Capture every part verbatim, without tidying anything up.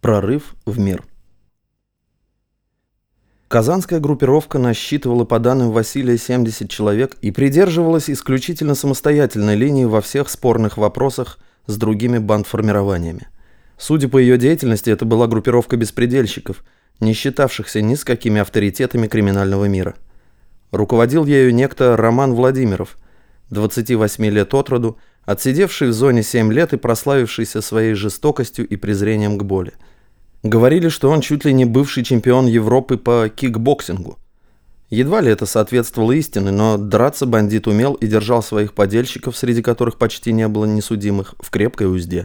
Прорыв в мир. Казанская группировка насчитывала по данным Василия семьдесят человек и придерживалась исключительно самостоятельной линии во всех спорных вопросах с другими бандформированиями. Судя по ее деятельности, это была группировка беспредельщиков, не считавшихся ни с какими авторитетами криминального мира. Руководил ею некто Роман Владимиров, двадцати восьми лет от роду, отсидевший в зоне семь лет и прославившийся своей жестокостью и презрением к боли. Говорили, что он чуть ли не бывший чемпион Европы по кикбоксингу. Едва ли это соответствовало истине, но драться бандит умел и держал своих подельщиков, среди которых почти не было несудимых, в крепкой узде.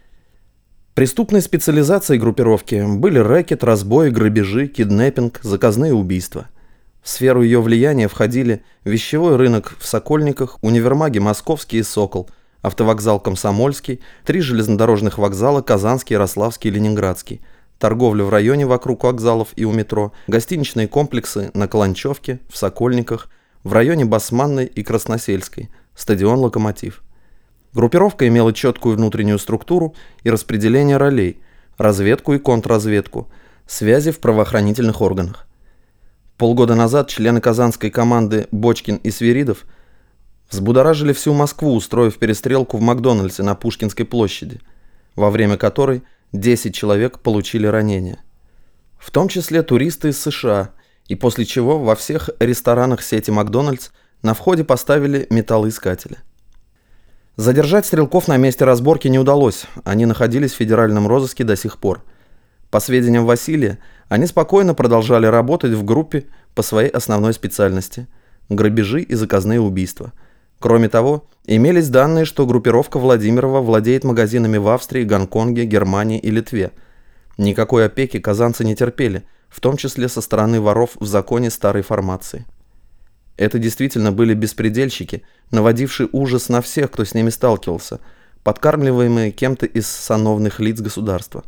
Преступной специализацией группировки были рэкет, разбои, грабежи, киднеппинг, заказные убийства. В сферу ее влияния входили вещевой рынок в Сокольниках, универмаги «Московский» и «Сокол», автовокзал «Комсомольский», три железнодорожных вокзала «Казанский», «Ярославский» и «Ленинградский», торговля в районе вокруг вокзалов и у метро, гостиничные комплексы на Каланчевке, в Сокольниках, в районе Басманной и Красносельской, стадион «Локомотив». Группировка имела четкую внутреннюю структуру и распределение ролей, разведку и контрразведку, связи в правоохранительных органах. Полгода назад члены казанской команды Бочкин и Свиридов взбудоражили всю Москву, устроив перестрелку в Макдональдсе на Пушкинской площади, во время которой десять человек получили ранения. В том числе туристы из США, и после чего во всех ресторанах сети Макдональдс на входе поставили металлоискатели. Задержать стрелков на месте разборки не удалось, они находились в федеральном розыске до сих пор. По сведениям Василия, они спокойно продолжали работать в группе по своей основной специальности – грабежи и заказные убийства. Кроме того, имелись данные, что группировка Владимирова владеет магазинами в Австрии, Гонконге, Германии и Литве. Никакой опеки казанцы не терпели, в том числе со стороны воров в законе старой формации. Это действительно были беспредельщики, наводившие ужас на всех, кто с ними сталкивался, подкармливаемые кем-то из сановных лиц государства.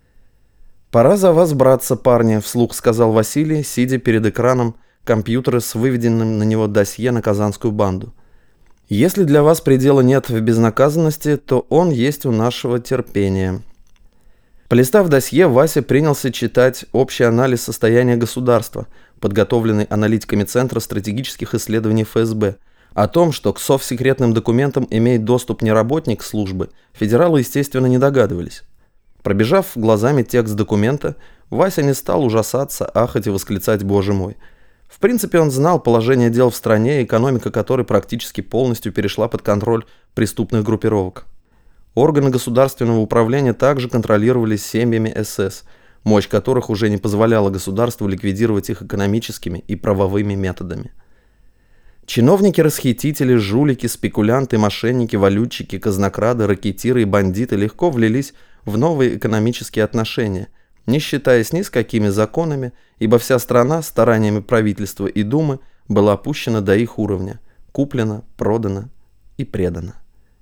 «Пора за вас браться, парни», — вслух сказал Василий, сидя перед экраном компьютера с выведенным на него досье на казанскую банду. «Если для вас предела нет в безнаказанности, то он есть у нашего терпения». Полистав досье, Вася принялся читать общий анализ состояния государства, подготовленный аналитиками Центра стратегических исследований эф эс бэ. О том, что к совсекретным документам имеет доступ не работник службы, федералы, естественно, не догадывались. Пробежав глазами текст документа, Вася не стал ужасаться, ахать и восклицать «Боже мой!». В принципе, он знал положение дел в стране, экономика которой практически полностью перешла под контроль преступных группировок. Органы государственного управления также контролировались семьями эс эс, мощь которых уже не позволяла государству ликвидировать их экономическими и правовыми методами. Чиновники-расхитители, жулики, спекулянты, мошенники, валютчики, казнокрады, ракетиры и бандиты легко влились в новые экономические отношения, не считаясь ни с какими законами, ибо вся страна стараниями правительства и Думы была опущена до их уровня, куплена, продана и предана.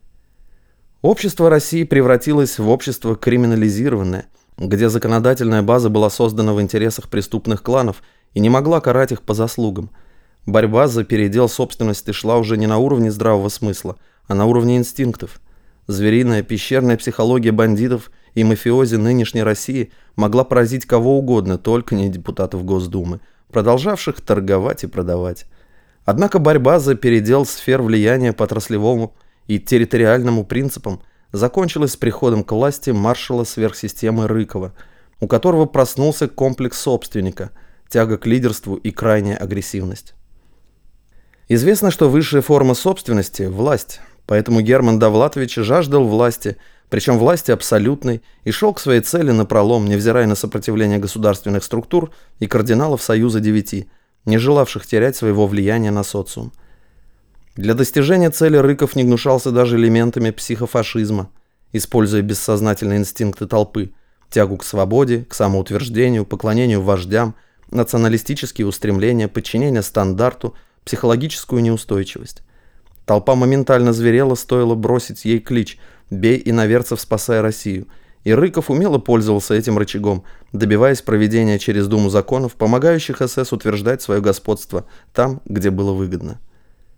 Общество России превратилось в общество криминализированное, где законодательная база была создана в интересах преступных кланов и не могла карать их по заслугам. Борьба за передел собственности шла уже не на уровне здравого смысла, а на уровне инстинктов. Звериная пещерная психология бандитов и мафиози нынешней России могла поразить кого угодно, только не депутатов Госдумы, продолжавших торговать и продавать. Однако борьба за передел сфер влияния по отраслевому и территориальному принципам закончилась с приходом к власти маршала сверхсистемы Рыкова, у которого проснулся комплекс собственника, тяга к лидерству и крайняя агрессивность. Известно, что высшая форма собственности – власть, поэтому Герман Довлатович жаждал власти, причем власти абсолютной, и шел к своей цели напролом, невзирая на сопротивление государственных структур и кардиналов Союза Девяти, не желавших терять своего влияния на социум. Для достижения цели Рыков не гнушался даже элементами психофашизма, используя бессознательные инстинкты толпы, тягу к свободе, к самоутверждению, поклонению вождям, националистические устремления, подчинение стандарту, психологическую неустойчивость. Толпа моментально зверела, стоило бросить ей клич «Бей иноверцев, спасай Россию», и Рыков умело пользовался этим рычагом, добиваясь проведения через Думу законов, помогающих эс эс утверждать свое господство там, где было выгодно.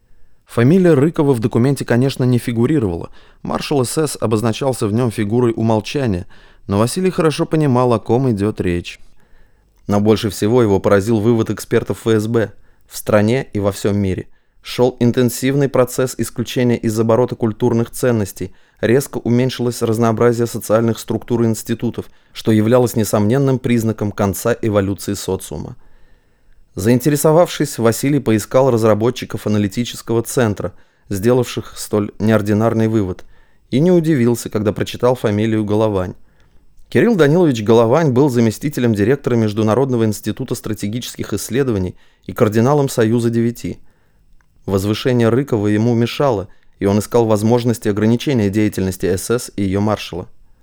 Фамилия Рыкова в документе, конечно, не фигурировала. Маршал СС обозначался в нем фигурой умолчания, но Василий хорошо понимал, о ком идет речь. Но больше всего его поразил вывод экспертов ФСБ. В стране и во всем мире шел интенсивный процесс исключения из оборота культурных ценностей, резко уменьшилось разнообразие социальных структур и институтов, что являлось несомненным признаком конца эволюции социума. Заинтересовавшись, Василий поискал разработчиков аналитического центра, сделавших столь неординарный вывод, и не удивился, когда прочитал фамилию Головань. Кирилл Данилович Головань был заместителем директора Международного института стратегических исследований и кардиналом Союза девяти. Возвышение Рыкова ему мешало, и он искал возможности ограничения деятельности СС и ее маршала.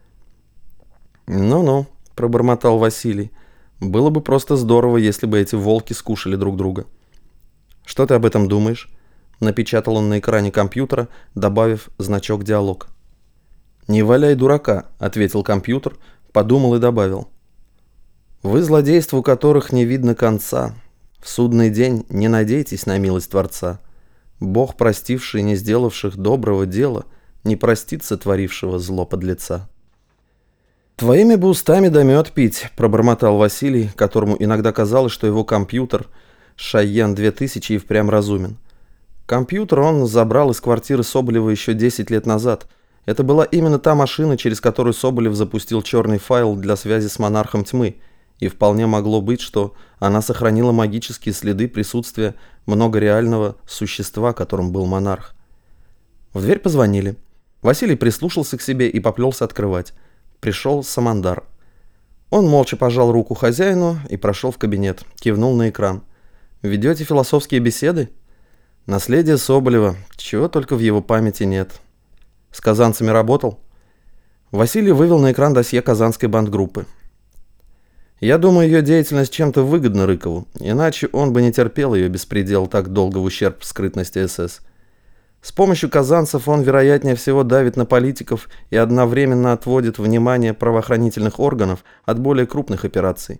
«Ну-ну», – пробормотал Василий, – «было бы просто здорово, если бы эти волки скушали друг друга». «Что ты об этом думаешь?» – напечатал он на экране компьютера, добавив значок «Диалог». «Не валяй дурака», – ответил компьютер, подумал и добавил. «Вы, злодейству которых не видно конца, в судный день не надейтесь на милость Творца. Бог, простивший не сделавших доброго дела, не простит сотворившего зло подлеца». «Твоими бы устами да мед пить», – пробормотал Василий, которому иногда казалось, что его компьютер Шайен две тысячи и впрямь разумен. Компьютер он забрал из квартиры Соболева еще десять лет назад. Это была именно та машина, через которую Соболев запустил черный файл для связи с монархом тьмы, и вполне могло быть, что она сохранила магические следы присутствия многореального существа, которым был монарх. В дверь позвонили. Василий прислушался к себе и поплелся открывать. Пришел Самандар. Он молча пожал руку хозяину и прошел в кабинет, кивнул на экран. «Ведете философские беседы?» «Наследие Соболева, чего только в его памяти нет». «С казанцами работал?» Василий вывел на экран досье казанской бандгруппы. «Я думаю, ее деятельность чем-то выгодна Рыкову, иначе он бы не терпел ее беспредел так долго в ущерб скрытности СС. С помощью казанцев он, вероятнее всего, давит на политиков и одновременно отводит внимание правоохранительных органов от более крупных операций.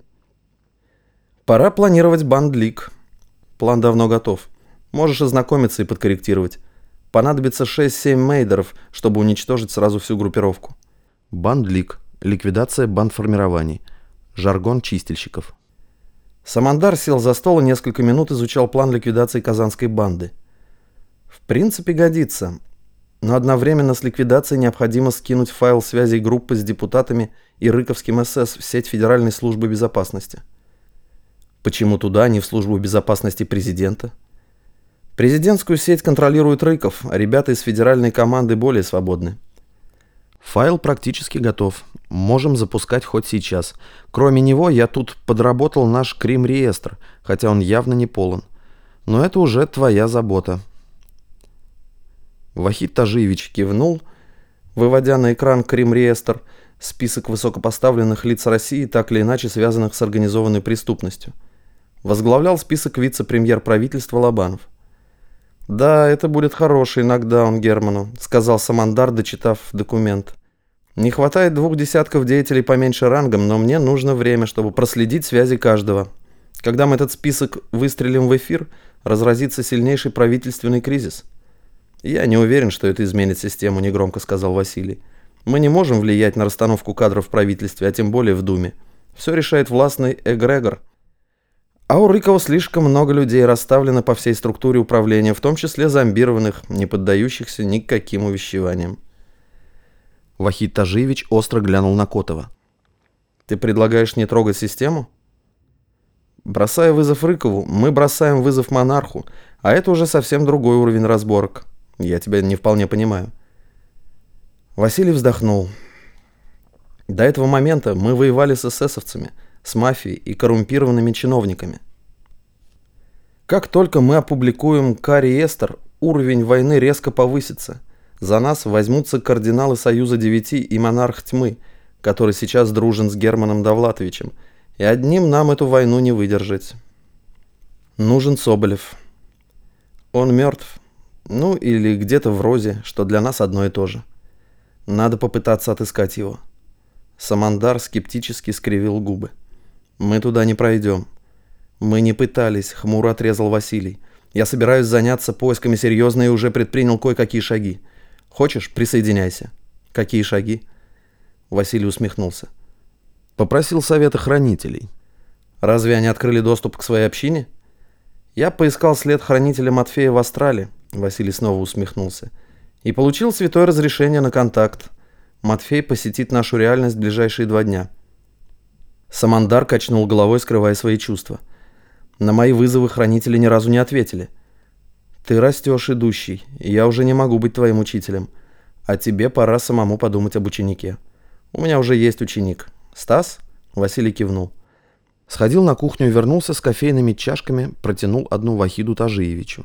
Пора планировать бандлик. План давно готов. Можешь ознакомиться и подкорректировать. Понадобится шесть-семь мейдеров, чтобы уничтожить сразу всю группировку». Бандлик. Ликвидация бандформирований. Жаргон чистильщиков. Самандар сел за стол и несколько минут изучал план ликвидации казанской банды. В принципе, годится, но одновременно с ликвидацией необходимо скинуть файл связей группы с депутатами и Рыковским СС в сеть Федеральной службы безопасности. Почему туда, а не в службу безопасности президента? Президентскую сеть контролирует Рыков, а ребята из федеральной команды более свободны. Файл практически готов. Можем запускать хоть сейчас. Кроме него я тут подработал наш Крим-реестр, хотя он явно не полон. Но это уже твоя забота. Вахид Тажиевич кивнул, выводя на экран Крим-реестр, список высокопоставленных лиц России, так или иначе связанных с организованной преступностью. Возглавлял список вице-премьер правительства Лобанов. «Да, это будет хороший нокдаун Герману», — сказал Самандар, дочитав документ. «Не хватает двух десятков деятелей поменьше рангом, но мне нужно время, чтобы проследить связи каждого. Когда мы этот список выстрелим в эфир, разразится сильнейший правительственный кризис». «Я не уверен, что это изменит систему», — негромко сказал Василий. «Мы не можем влиять на расстановку кадров в правительстве, а тем более в Думе. Все решает властный эгрегор. А у Рыкова слишком много людей расставлено по всей структуре управления, в том числе зомбированных, не поддающихся никаким увещеваниям». Вахид Тажиевич остро глянул на Котова. «Ты предлагаешь не трогать систему?» «Бросая вызов Рыкову, мы бросаем вызов монарху, а это уже совсем другой уровень разборок. Я тебя не вполне понимаю». Василий вздохнул. «До этого момента мы воевали с эсэсовцами, с мафией и коррумпированными чиновниками. Как только мы опубликуем К-реестр, уровень войны резко повысится. За нас возьмутся кардиналы Союза девяти и монарх тьмы, который сейчас дружен с Германом Довлатовичем, и одним нам эту войну не выдержать. Нужен Соболев. Он мертв. Ну, или где-то в Розе, что для нас одно и то же. Надо попытаться отыскать его». Самандар скептически скривил губы. «Мы туда не пройдем». «Мы не пытались», — хмуро отрезал Василий. Я собираюсь заняться поисками серьезно и уже предпринял кое-какие шаги. Хочешь, присоединяйся. Какие шаги? Василий усмехнулся. Попросил совета хранителей. Разве они открыли доступ к своей общине? Я поискал след хранителя Матфея в Астрале. Василий снова усмехнулся. И получил святое разрешение на контакт. Матфей посетит нашу реальность в ближайшие два дня. Самандар качнул головой, скрывая свои чувства. На мои вызовы хранители ни разу не ответили. Ты растешь, идущий, и я уже не могу быть твоим учителем. А тебе пора самому подумать об ученике. У меня уже есть ученик. Стас? Василий кивнул. Сходил на кухню и вернулся с кофейными чашками, протянул одну Вахиду Тажиевичу.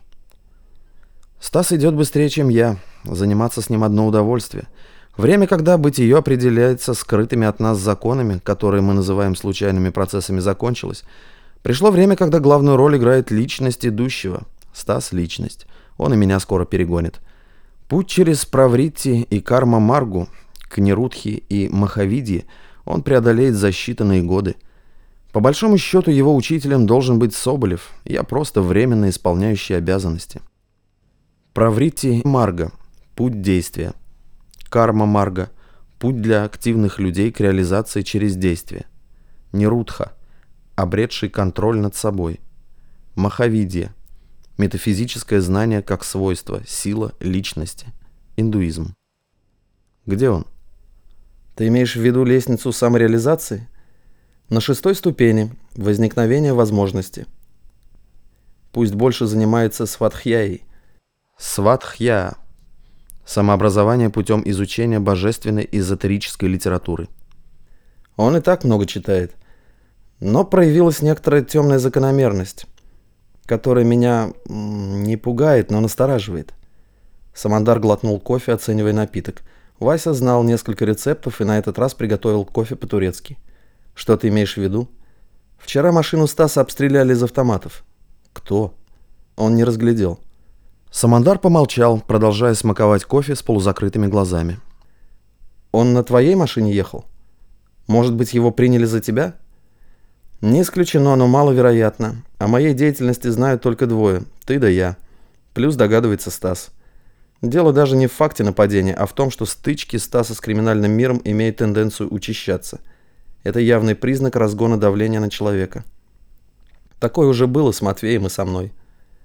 Стас идет быстрее, чем я. Заниматься с ним одно удовольствие. Время, когда бытие определяется скрытыми от нас законами, которые мы называем случайными процессами, закончилось. Пришло время, когда главную роль играет личность идущего. Стас — личность. Он и меня скоро перегонит. Путь через Правритти и Карма-Маргу к Нерудхи и Махавидье он преодолеет за считанные годы. По большому счету, его учителем должен быть Соболев. Я просто временно исполняющий обязанности. Правритти-Марга – путь действия. Карма-Марга – путь для активных людей к реализации через действие. Нерудха – обретший контроль над собой. Махавидья – метафизическое знание как свойство, сила личности. Индуизм. Где он? Ты имеешь в виду лестницу самореализации? На шестой ступени – возникновение возможности. Пусть больше занимается сватхьяей. Сватхья – самообразование путем изучения божественной эзотерической литературы. Он и так много читает. Но проявилась некоторая темная закономерность, которая меня не пугает, но настораживает. Самандар глотнул кофе, оценивая напиток. Вася знал несколько рецептов и на этот раз приготовил кофе по-турецки. Что ты имеешь в виду? Вчера машину Стаса обстреляли из автоматов. Кто? Он не разглядел. Самандар помолчал, продолжая смаковать кофе с полузакрытыми глазами. Он на твоей машине ехал? Может быть, его приняли за тебя? Не исключено, но маловероятно. О моей деятельности знают только двое, ты да я. Плюс догадывается Стас. Дело даже не в факте нападения, а в том, что стычки Стаса с криминальным миром имеют тенденцию учащаться. Это явный признак разгона давления на человека. Такое уже было с Матвеем и со мной.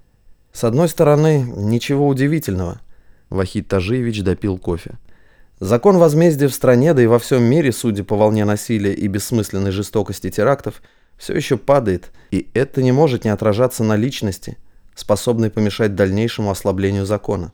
С одной стороны, ничего удивительного. Вахид Тажиевич допил кофе. Закон возмездия в стране, да и во всем мире, судя по волне насилия и бессмысленной жестокости терактов, все еще падает, и это не может не отражаться на личности, способной помешать дальнейшему ослаблению закона.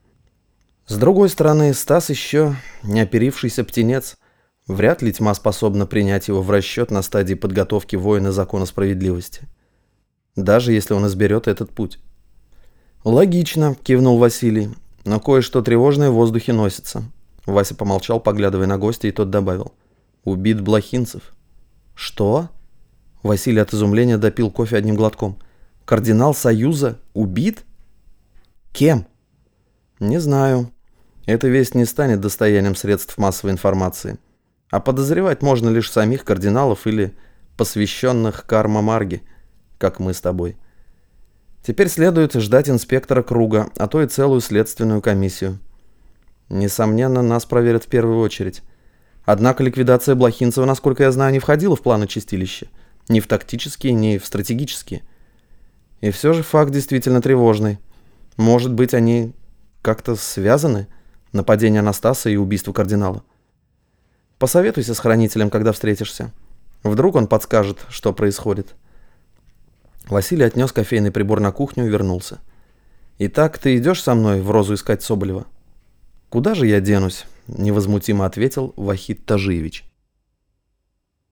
С другой стороны, Стас еще не оперившийся птенец. Вряд ли тьма способна принять его в расчет на стадии подготовки воина закона справедливости. Даже если он изберет этот путь. «Логично», — кивнул Василий, — «но кое-что тревожное в воздухе носится». Вася помолчал, поглядывая на гостя, и тот добавил. «Убит Блохинцев». «Что?» Василий от изумления допил кофе одним глотком. «Кардинал Союза убит? Кем?» «Не знаю. Эта весть не станет достоянием средств массовой информации. А подозревать можно лишь самих кардиналов или посвященных Карма-Марге, как мы с тобой. Теперь следует ждать инспектора круга, а то и целую следственную комиссию. Несомненно, нас проверят в первую очередь. Однако ликвидация Блохинцева, насколько я знаю, не входила в планы чистилища. Ни в тактические, ни в стратегические. И все же факт действительно тревожный. Может быть, они как-то связаны? Нападение на Стаса и убийство кардинала. Посоветуйся с хранителем, когда встретишься. Вдруг он подскажет, что происходит». Василий отнес кофейный прибор на кухню и вернулся. «Итак, ты идешь со мной в Розу искать Соболева?» «Куда же я денусь?» – невозмутимо ответил Вахид Тажиевич.